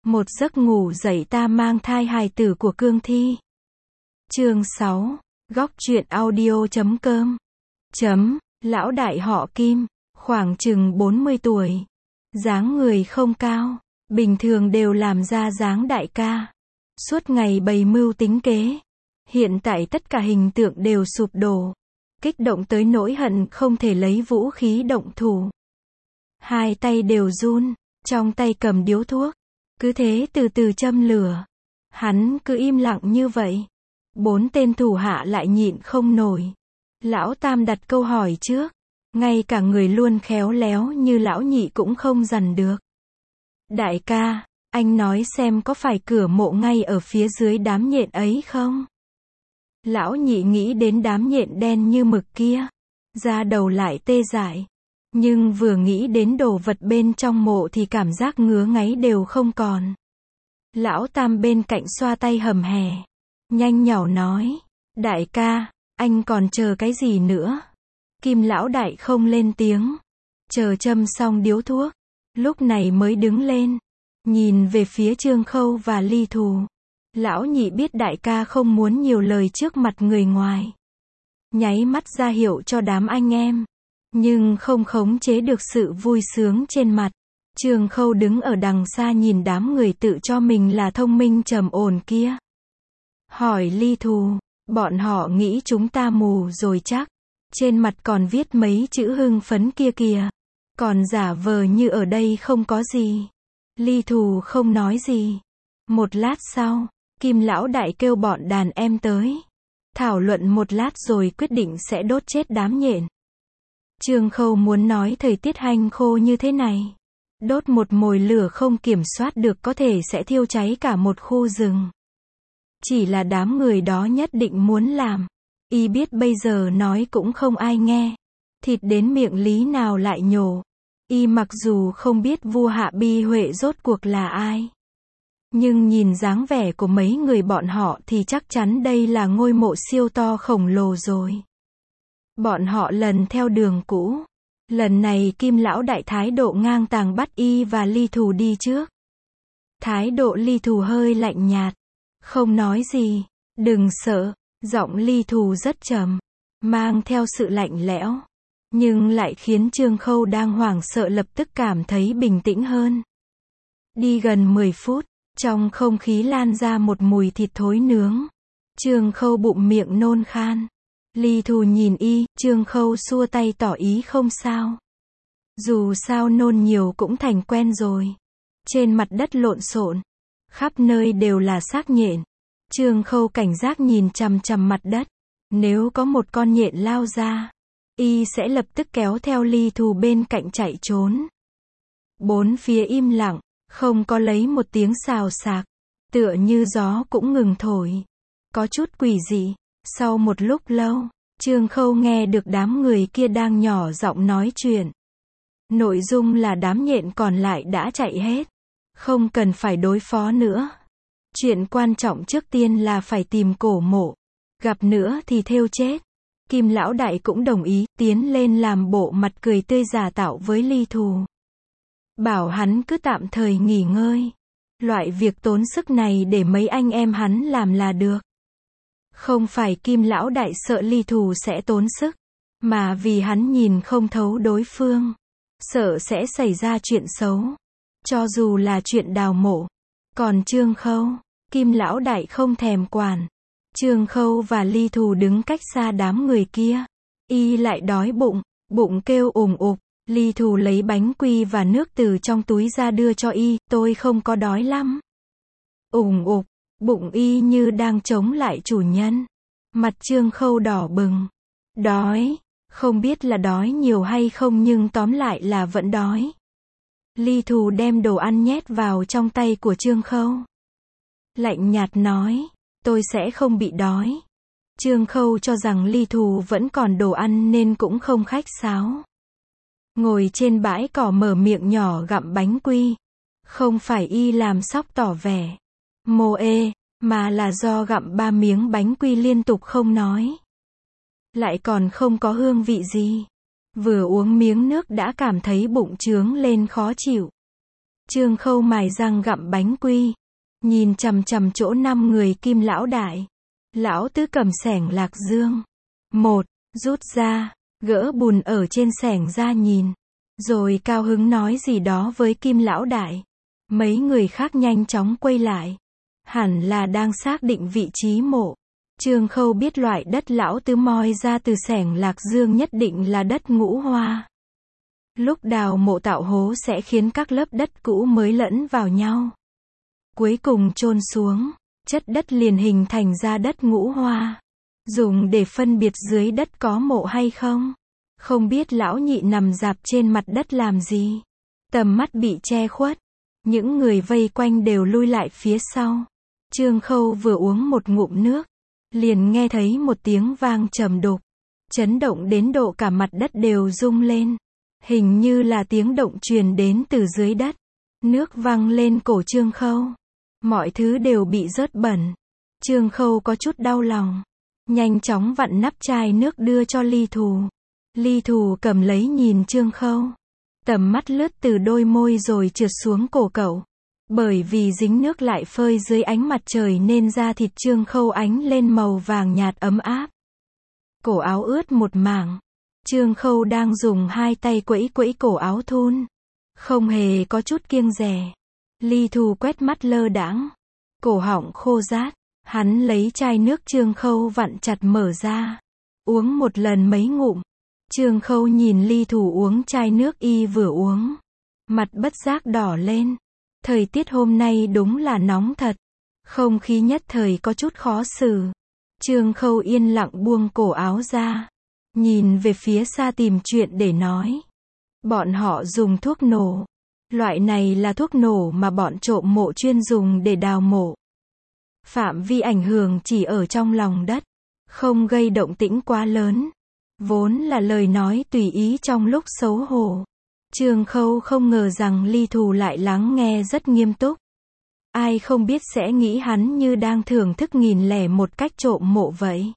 Một giấc ngủ dậy ta mang thai hài tử của Cương Thi. Chương 6. Góc truyện audio.com. Lão đại họ Kim, khoảng chừng 40 tuổi. Dáng người không cao, bình thường đều làm ra dáng đại ca. Suốt ngày bày mưu tính kế. Hiện tại tất cả hình tượng đều sụp đổ. Kích động tới nỗi hận không thể lấy vũ khí động thủ. Hai tay đều run, trong tay cầm điếu thuốc. Cứ thế từ từ châm lửa. Hắn cứ im lặng như vậy. 4 tên thủ hạ lại nhịn không nổi. Lão Tam đặt câu hỏi trước. Ngay cả người luôn khéo léo như lão nhị cũng không dằn được. Đại ca, anh nói xem có phải cửa mộ ngay ở phía dưới đám nhện ấy không? Lão nhị nghĩ đến đám nhện đen như mực kia. Da đầu lại tê dại. Nhưng vừa nghĩ đến đồ vật bên trong mộ thì cảm giác ngứa ngáy đều không còn. Lão Tam bên cạnh xoa tay hầm hè. Nhanh nhảu nói. Đại ca, anh còn chờ cái gì nữa? Kim lão đại không lên tiếng. Chờ châm xong điếu thuốc. Lúc này mới đứng lên. Nhìn về phía Trương Khâu và Ly Thù. Lão nhị biết đại ca không muốn nhiều lời trước mặt người ngoài. Nháy mắt ra hiệu cho đám anh em. Nhưng không khống chế được sự vui sướng trên mặt. Trương Khâu đứng ở đằng xa nhìn đám người tự cho mình là thông minh trầm ổn kia. Hỏi Ly Thù, bọn họ nghĩ chúng ta mù rồi chắc. Trên mặt còn viết mấy chữ hưng phấn kia kìa. Còn giả vờ như ở đây không có gì. Ly Thù không nói gì. Một lát sau, Kim lão đại kêu bọn đàn em tới. Thảo luận một lát rồi quyết định sẽ đốt chết đám nhện. Trương Khâu muốn nói thời tiết hanh khô như thế này. Đốt một mồi lửa không kiểm soát được có thể sẽ thiêu cháy cả một khu rừng. Chỉ là đám người đó nhất định muốn làm. Y biết bây giờ nói cũng không ai nghe. Thịt đến miệng lý nào lại nhổ. Y mặc dù không biết vua Hạ Bi Huệ rốt cuộc là ai. Nhưng nhìn dáng vẻ của mấy người bọn họ thì chắc chắn đây là ngôi mộ siêu to khổng lồ rồi. Bọn họ lần theo đường cũ. Lần này Kim lão đại thái độ ngang tàng bắt Y và Ly Thù đi trước. Thái độ Ly Thù hơi lạnh nhạt. Không nói gì. Đừng sợ. Giọng Ly Thù rất trầm. Mang theo sự lạnh lẽo. Nhưng lại khiến Trương Khâu đang hoảng sợ lập tức cảm thấy bình tĩnh hơn. Đi gần 10 phút. Trong không khí lan ra một mùi thịt thối nướng. Trương Khâu bụng miệng nôn khan. Ly Thù nhìn Y, Trương Khâu xua tay tỏ ý không sao. Dù sao nôn nhiều cũng thành quen rồi. Trên mặt đất lộn xộn. Khắp nơi đều là xác nhện. Trương Khâu cảnh giác nhìn chằm chằm mặt đất. Nếu có một con nhện lao ra, Y sẽ lập tức kéo theo Ly Thù bên cạnh chạy trốn. Bốn phía im lặng, không có lấy một tiếng xào xạc. Tựa như gió cũng ngừng thổi. Có chút quỷ dị. Sau một lúc lâu, Trương Khâu nghe được đám người kia đang nhỏ giọng nói chuyện. Nội dung là đám nhện còn lại đã chạy hết. Không cần phải đối phó nữa. Chuyện quan trọng trước tiên là phải tìm cổ mộ. Gặp nữa thì thêu chết. Kim lão đại cũng đồng ý, tiến lên làm bộ mặt cười tươi giả tạo với Ly Thù. Bảo hắn cứ tạm thời nghỉ ngơi. Loại việc tốn sức này để mấy anh em hắn làm là được. Không phải Kim lão đại sợ Ly Thù sẽ tốn sức, mà vì hắn nhìn không thấu đối phương. Sợ sẽ xảy ra chuyện xấu. Cho dù là chuyện đào mộ. Còn Trương Khâu, Kim lão đại không thèm quản. Trương Khâu và Ly Thù đứng cách xa đám người kia. Y lại đói bụng, bụng kêu ủng ục. Ly Thù lấy bánh quy và nước từ trong túi ra đưa cho Y, tôi không có đói lắm. Ủng ục, bụng Y như đang chống lại chủ nhân. Mặt Trương Khâu đỏ bừng. Đói, không biết là đói nhiều hay không nhưng tóm lại là vẫn đói. Ly Thù đem đồ ăn nhét vào trong tay của Trương Khâu. Lạnh nhạt nói, tôi sẽ không bị đói. Trương Khâu cho rằng Ly Thù vẫn còn đồ ăn nên cũng không khách sáo. Ngồi trên bãi cỏ mở miệng nhỏ gặm bánh quy. Không phải Y làm sóc tỏ vẻ mô ê, mà là do gặm 3 miếng bánh quy liên tục không nói. Lại còn không có hương vị gì. Vừa uống miếng nước đã cảm thấy bụng trướng lên khó chịu. Trương Khâu mài răng gặm bánh quy, nhìn chằm chằm chỗ 5 người Kim lão đại. Lão tứ cầm xẻng lạc dương. Một, rút ra, gỡ bùn ở trên xẻng ra nhìn. Rồi cao hứng nói gì đó với Kim lão đại. Mấy người khác nhanh chóng quay lại. Hẳn là đang xác định vị trí mộ. Trương Khâu biết loại đất lão tứ moi ra từ xẻng lạc dương nhất định là đất ngũ hoa. Lúc đào mộ tạo hố sẽ khiến các lớp đất cũ mới lẫn vào nhau. Cuối cùng chôn xuống, chất đất liền hình thành ra đất ngũ hoa. Dùng để phân biệt dưới đất có mộ hay không. Không biết lão nhị nằm rạp trên mặt đất làm gì. Tầm mắt bị che khuất. Những người vây quanh đều lui lại phía sau. Trương Khâu vừa uống một ngụm nước, liền nghe thấy một tiếng vang trầm đục, chấn động đến độ cả mặt đất đều rung lên. Hình như là tiếng động truyền đến từ dưới đất. Nước văng lên cổ Trương Khâu. Mọi thứ đều bị rớt bẩn. Trương Khâu có chút đau lòng. Nhanh chóng vặn nắp chai nước đưa cho Ly Thù. Ly Thù cầm lấy nhìn Trương Khâu. Tầm mắt lướt từ đôi môi rồi trượt xuống cổ cậu. Bởi vì dính nước lại phơi dưới ánh mặt trời nên da thịt Trương Khâu ánh lên màu vàng nhạt ấm áp. Cổ áo ướt một mảng. Trương Khâu đang dùng hai tay quẫy quẫy cổ áo thun. Không hề có chút kiêng dè. Ly Thù quét mắt lơ đãng. Cổ họng khô rát. Hắn lấy chai nước Trương Khâu vặn chặt mở ra. Uống một lần mấy ngụm. Trương Khâu nhìn Ly Thù uống chai nước y vừa uống. Mặt bất giác đỏ lên. Thời tiết hôm nay đúng là nóng thật. Không khí nhất thời có chút khó xử. Trương Khâu yên lặng buông cổ áo ra. Nhìn về phía xa tìm chuyện để nói. Bọn họ dùng thuốc nổ. Loại này là thuốc nổ mà bọn trộm mộ chuyên dùng để đào mộ. Phạm vi ảnh hưởng chỉ ở trong lòng đất. Không gây động tĩnh quá lớn. Vốn là lời nói tùy ý trong lúc xấu hổ. Trương Khâu không ngờ rằng Ly Thù lại lắng nghe rất nghiêm túc. Ai không biết sẽ nghĩ hắn như đang thưởng thức 1001 cách trộm mộ vậy.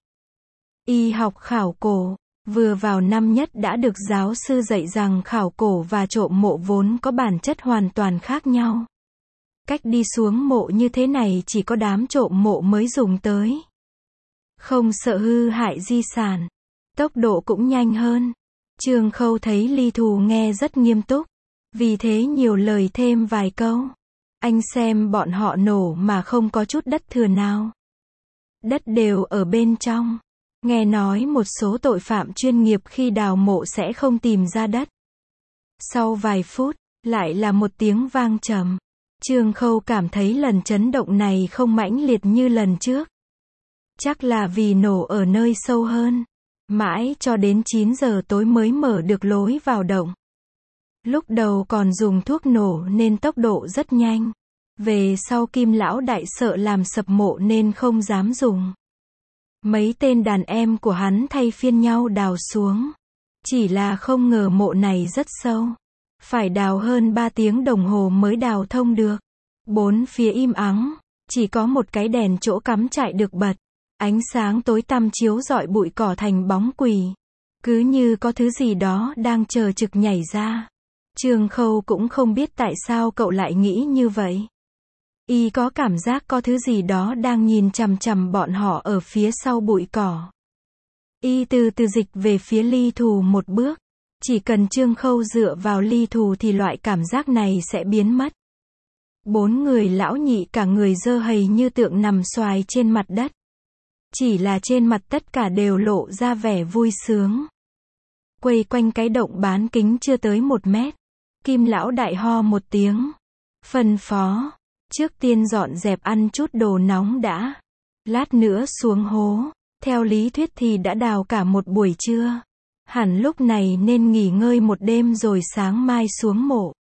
Y học khảo cổ. Vừa vào năm nhất đã được giáo sư dạy rằng khảo cổ và trộm mộ vốn có bản chất hoàn toàn khác nhau. Cách đi xuống mộ như thế này chỉ có đám trộm mộ mới dùng tới. Không sợ hư hại di sản. Tốc độ cũng nhanh hơn. Trương Khâu thấy Ly Thù nghe rất nghiêm túc. Vì thế nhiều lời thêm vài câu. Anh xem bọn họ nổ mà không có chút đất thừa nào. Đất đều ở bên trong. Nghe nói một số tội phạm chuyên nghiệp khi đào mộ sẽ không tìm ra đất. Sau vài phút, lại là một tiếng vang trầm. Trương Khâu cảm thấy lần chấn động này không mãnh liệt như lần trước. Chắc là vì nổ ở nơi sâu hơn. Mãi cho đến 9 giờ tối mới mở được lối vào động. Lúc đầu còn dùng thuốc nổ nên tốc độ rất nhanh. Về sau Kim lão đại sợ làm sập mộ nên không dám dùng. Mấy tên đàn em của hắn thay phiên nhau đào xuống. Chỉ là không ngờ mộ này rất sâu. Phải đào hơn 3 tiếng đồng hồ mới đào thông được. Bốn phía im ắng. Chỉ có một cái đèn chỗ cắm trại được bật. Ánh sáng tối tăm chiếu rọi bụi cỏ thành bóng quỷ. Cứ như có thứ gì đó đang chờ trực nhảy ra. Trương Khâu cũng không biết tại sao cậu lại nghĩ như vậy. Y có cảm giác có thứ gì đó đang nhìn chằm chằm bọn họ ở phía sau bụi cỏ. Y từ từ dịch về phía Ly Thù một bước. Chỉ cần Trương Khâu dựa vào Ly Thù thì loại cảm giác này sẽ biến mất. 4 người lão nhị cả người dơ hầy như tượng nằm xoài trên mặt đất. Chỉ là trên mặt tất cả đều lộ ra vẻ vui sướng. Quây quanh cái động bán kính chưa tới 1 mét. Kim lão đại ho một tiếng. Phân phó. Trước tiên dọn dẹp ăn chút đồ nóng đã. Lát nữa xuống hố. Theo lý thuyết thì đã đào cả một buổi trưa. Hẳn lúc này nên nghỉ ngơi một đêm rồi sáng mai xuống mộ.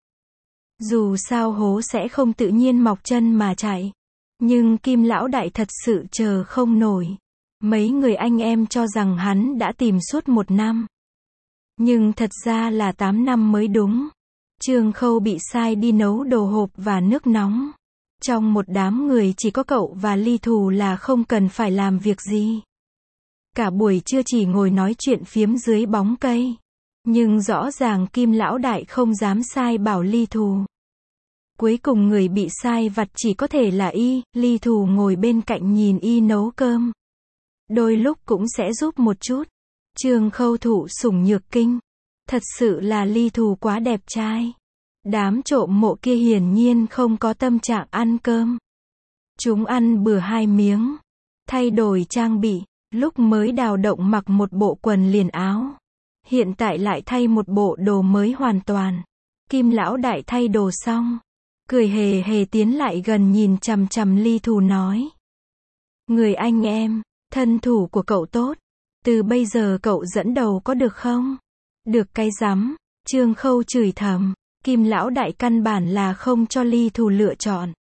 Dù sao hố sẽ không tự nhiên mọc chân mà chạy. Nhưng Kim lão đại thật sự chờ không nổi. Mấy người anh em cho rằng hắn đã tìm suốt 1 năm. Nhưng thật ra là 8 năm mới đúng. Trương Khâu bị sai đi nấu đồ hộp và nước nóng. Trong một đám người chỉ có cậu và Ly Thù là không cần phải làm việc gì. Cả buổi trưa chỉ ngồi nói chuyện phiếm dưới bóng cây. Nhưng rõ ràng Kim lão đại không dám sai bảo Ly Thù. Cuối cùng người bị sai vặt chỉ có thể là y, Ly Thù ngồi bên cạnh nhìn y nấu cơm. Đôi lúc cũng sẽ giúp một chút. Trương Khâu thụ sủng nhược kinh. Thật sự là Ly Thù quá đẹp trai. Đám trộm mộ kia hiển nhiên không có tâm trạng ăn cơm. Chúng ăn bừa 2 miếng. Thay đổi trang bị. Lúc mới đào động mặc một bộ quần liền áo. Hiện tại lại thay một bộ đồ mới hoàn toàn. Kim lão đại thay đồ xong. Cười hề hề tiến lại gần nhìn chằm chằm Ly Thù nói. Người anh em, thân thủ của cậu tốt. Từ bây giờ cậu dẫn đầu có được không? Được cái rắm, Trương Khâu chửi thầm. Kim lão đại căn bản là không cho Ly Thù lựa chọn.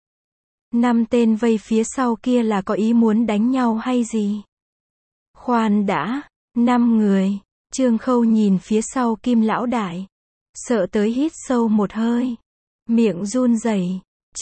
5 tên vây phía sau kia là có ý muốn đánh nhau hay gì? Khoan đã, 5 người. Trương Khâu nhìn phía sau Kim lão đại. Sợ tới hít sâu một hơi. Miệng run rẩy.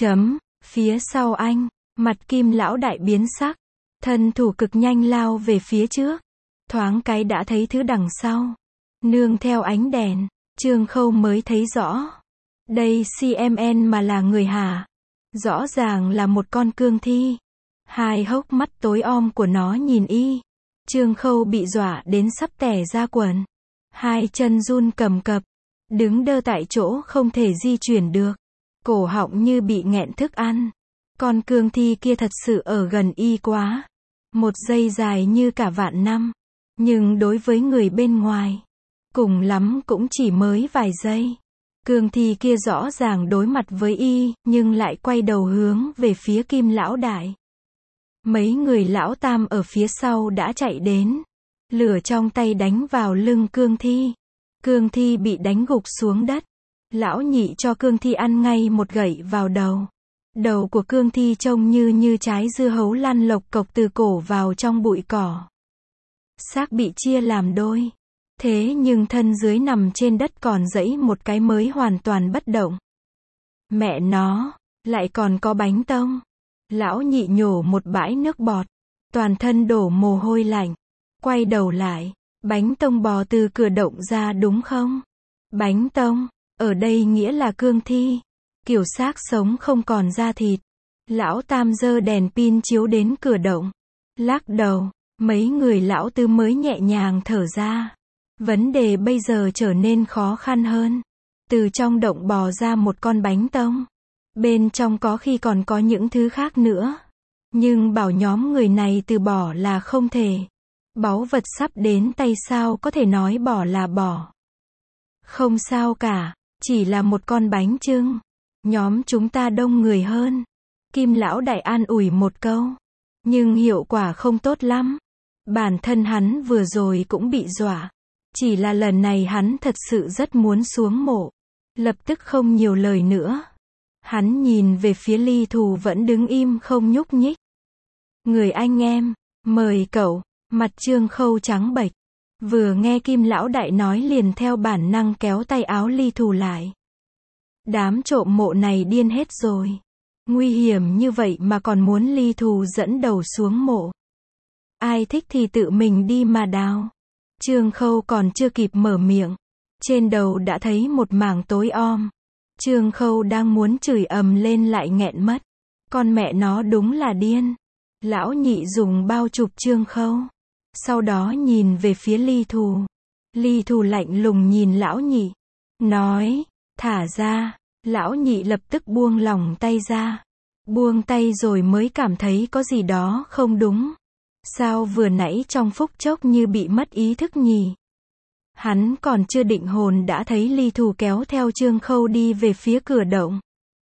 Phía sau anh, mặt Kim lão đại biến sắc. Thân thủ cực nhanh lao về phía trước. Thoáng cái đã thấy thứ đằng sau. Nương theo ánh đèn, Trương Khâu mới thấy rõ. Đây CMN mà là người hả? Rõ ràng là một con cương thi. 2 hốc mắt tối om của nó nhìn y. Trương Khâu bị dọa đến sắp tè ra quần. 2 chân run cầm cập. Đứng đơ tại chỗ không thể di chuyển được. Cổ họng như bị nghẹn thức ăn. Con cương thi kia thật sự ở gần y quá. 1 giây dài như cả vạn năm. Nhưng đối với người bên ngoài, cùng lắm cũng chỉ mới vài giây. Cương thi kia rõ ràng đối mặt với y, nhưng lại quay đầu hướng về phía Kim lão đại. Mấy người lão tam ở phía sau đã chạy đến. Lửa trong tay đánh vào lưng cương thi. Cương thi bị đánh gục xuống đất. Lão nhị cho cương thi ăn ngay một gậy vào đầu. Đầu của cương thi trông như trái dưa hấu lăn lộc cộc từ cổ vào trong bụi cỏ. Xác bị chia làm đôi. Thế nhưng thân dưới nằm trên đất còn giãy một cái mới hoàn toàn bất động. Mẹ nó, lại còn có bánh tông. Lão nhị nhổ một bãi nước bọt. Toàn thân đổ mồ hôi lạnh. Quay đầu lại. Bánh tông bò từ cửa động ra đúng không? Bánh tông, ở đây nghĩa là cương thi. Kiểu xác sống không còn da thịt. Lão tam giơ đèn pin chiếu đến cửa động. Lắc đầu, mấy người lão tứ mới nhẹ nhàng thở ra. Vấn đề bây giờ trở nên khó khăn hơn. Từ trong động bò ra một con bánh tông. Bên trong có khi còn có những thứ khác nữa. Nhưng bảo nhóm người này từ bỏ là không thể. Báu vật sắp đến tay sao có thể nói bỏ là bỏ. Không sao cả, chỉ là một con bánh chưng. Nhóm chúng ta đông người hơn. Kim lão đại an ủi một câu. Nhưng hiệu quả không tốt lắm. Bản thân hắn vừa rồi cũng bị dọa. Chỉ là lần này hắn thật sự rất muốn xuống mộ. Lập tức không nhiều lời nữa. Hắn nhìn về phía Ly Thù vẫn đứng im không nhúc nhích. Người anh em, mời cậu. Mặt Trương Khâu trắng bệch. Vừa nghe Kim lão đại nói liền theo bản năng kéo tay áo Ly Thù lại. Đám trộm mộ này điên hết rồi. Nguy hiểm như vậy mà còn muốn Ly Thù dẫn đầu xuống mộ. Ai thích thì tự mình đi mà đào. Trương Khâu còn chưa kịp mở miệng. Trên đầu đã thấy một mảng tối om. Trương Khâu đang muốn chửi ầm lên lại nghẹn mất. Con mẹ nó đúng là điên. Lão nhị dùng bao chụp Trương Khâu. Sau đó nhìn về phía Ly Thù. Ly Thù lạnh lùng nhìn lão nhị. Nói, thả ra. Lão nhị lập tức buông lỏng tay ra. Buông tay rồi mới cảm thấy có gì đó không đúng. Sao vừa nãy trong phút chốc như bị mất ý thức nhỉ? Hắn còn chưa định hồn đã thấy Ly Thù kéo theo Trương Khâu đi về phía cửa động.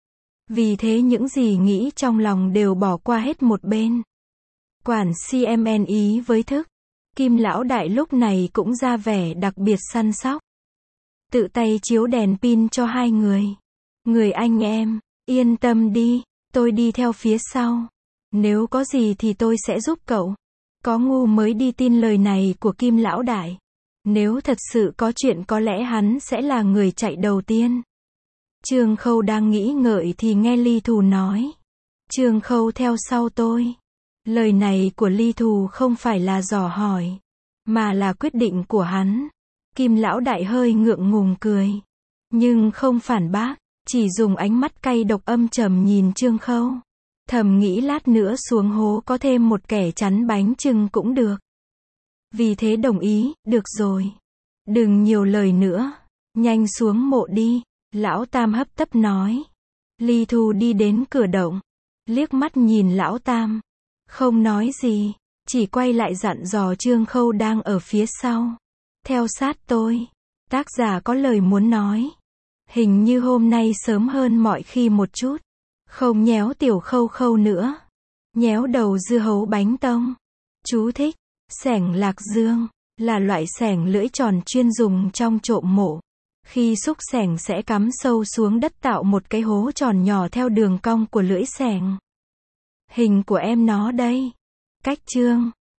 Vì thế những gì nghĩ trong lòng đều bỏ qua hết một bên. Quản CMN ý với thức. Kim lão đại lúc này cũng ra vẻ đặc biệt săn sóc. Tự tay chiếu đèn pin cho 2 người. Người anh em, yên tâm đi, tôi đi theo phía sau. Nếu có gì thì tôi sẽ giúp cậu. Có ngu mới đi tin lời này của Kim lão đại. Nếu thật sự có chuyện có lẽ hắn sẽ là người chạy đầu tiên. Trương Khâu đang nghĩ ngợi thì nghe Ly Thù nói. Trương Khâu theo sau tôi. Lời này của Ly Thù không phải là dò hỏi, mà là quyết định của hắn. Kim lão đại hơi ngượng ngùng cười. Nhưng không phản bác. chỉ dùng ánh mắt cay độc âm trầm nhìn Trương Khâu. Thầm nghĩ lát nữa xuống hố có thêm một kẻ chắn bánh chưng cũng được. Vì thế đồng ý, được rồi. Đừng nhiều lời nữa. Nhanh xuống mộ đi. Lão Tam hấp tấp nói. Ly Thu đi đến cửa động. Liếc mắt nhìn Lão Tam. Không nói gì. Chỉ quay lại dặn dò Trương Khâu đang ở phía sau. Theo sát tôi. Tác giả có lời muốn nói. Hình như hôm nay sớm hơn mọi khi một chút. Không nhéo tiểu Khâu Khâu nữa. Nhéo đầu dưa hấu bánh tông. Chú thích. Xẻng lạc dương. Là loại xẻng lưỡi tròn chuyên dùng trong trộm mộ. Khi xúc xẻng sẽ cắm sâu xuống đất tạo một cái hố tròn nhỏ theo đường cong của lưỡi xẻng. Hình của em nó đây. Cách chương.